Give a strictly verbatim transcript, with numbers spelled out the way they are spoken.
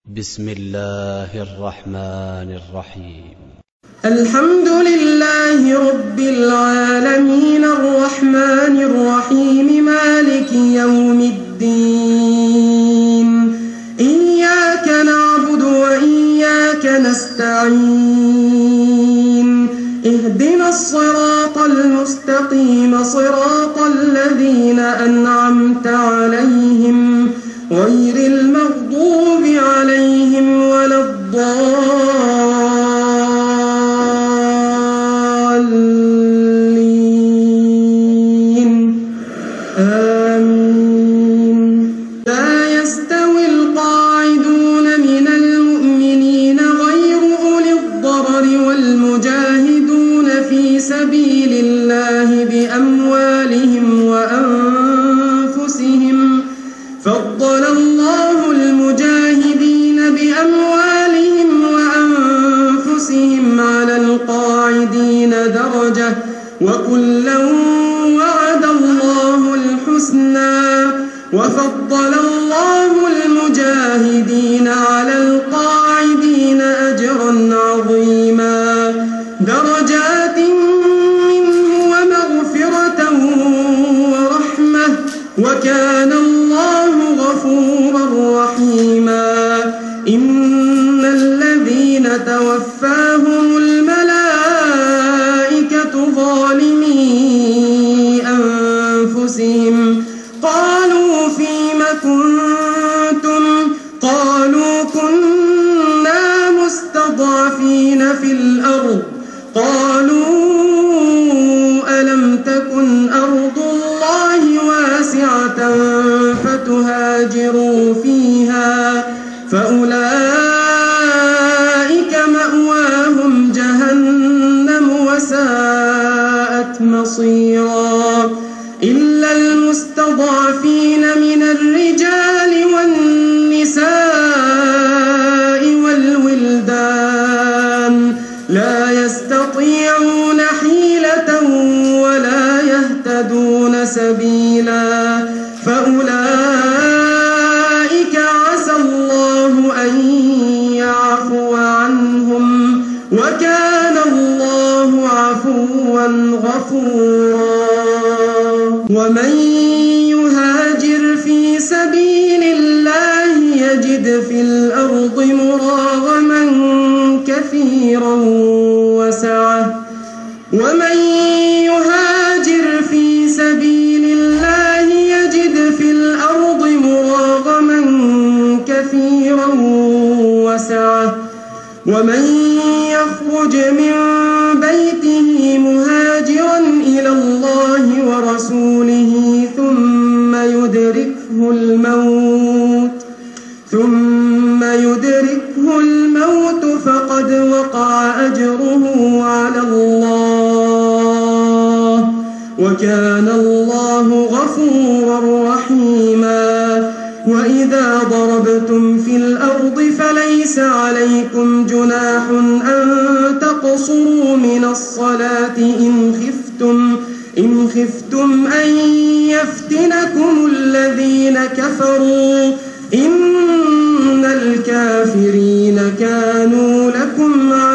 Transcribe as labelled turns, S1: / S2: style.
S1: بسم الله الرحمن الرحيم.
S2: الحمد لله رب العالمين الرحمن الرحيم مالك يوم الدين. إياك نعبد وإياك نستعين. اهدنا الصراط المستقيم صراط الذين أنعمت عليهم غير المغضوب عليهم ولا الضالين. آمين. لا يستوي القاعدون من المؤمنين غير أولي الضرر والمجاهدون في سبيل الله بأموالهم وأنفسهم. فضل الله المجاهدين بأموالهم وأنفسهم على القاعدين درجة وكلا وعد الله الحسنى. وفضل الله المجاهدين على القاعدين أجرا عظيما درجات منه ومغفرة ورحمة وكان الله غفورا رحيما. إن الذين توفاهم الملائكة ظالمي أنفسهم قالوا فيم كنتم قالوا كنا مستضعفين في الأرض قالوا ألم تكن أرض الله واسعة فتهاجروا فيها فأولئك مأواهم جهنم وساءت مصيرا. إلا المستضعفين من الرجال والنساء والولدان لا يستطيعون حيلة ولا يهتدون سبيلا فأولئك عسى الله أن يعفو عنهم وكان الله عفوا غفورا. ومن يهاجر في سبيل الله يجد في الأرض مراغما كثيرا وسعة ومن يهاجر في سبيل الله يجد في الأرض مراغما كثيرا وسعة ومن يخرج من بيته مهاجرا إلى الله ورسوله ثم يدركه الموت ثم يدركه الموت فقد وقع أجره على الله وكان الله غفورا رحيما. وإذا ضربتم في الأرض فليس عليكم جناح أن تقصروا من الصلاة إن خفتم إن خفتم أن يفتنكم الذين كفروا إن الكافرين كانوا لكم عدوا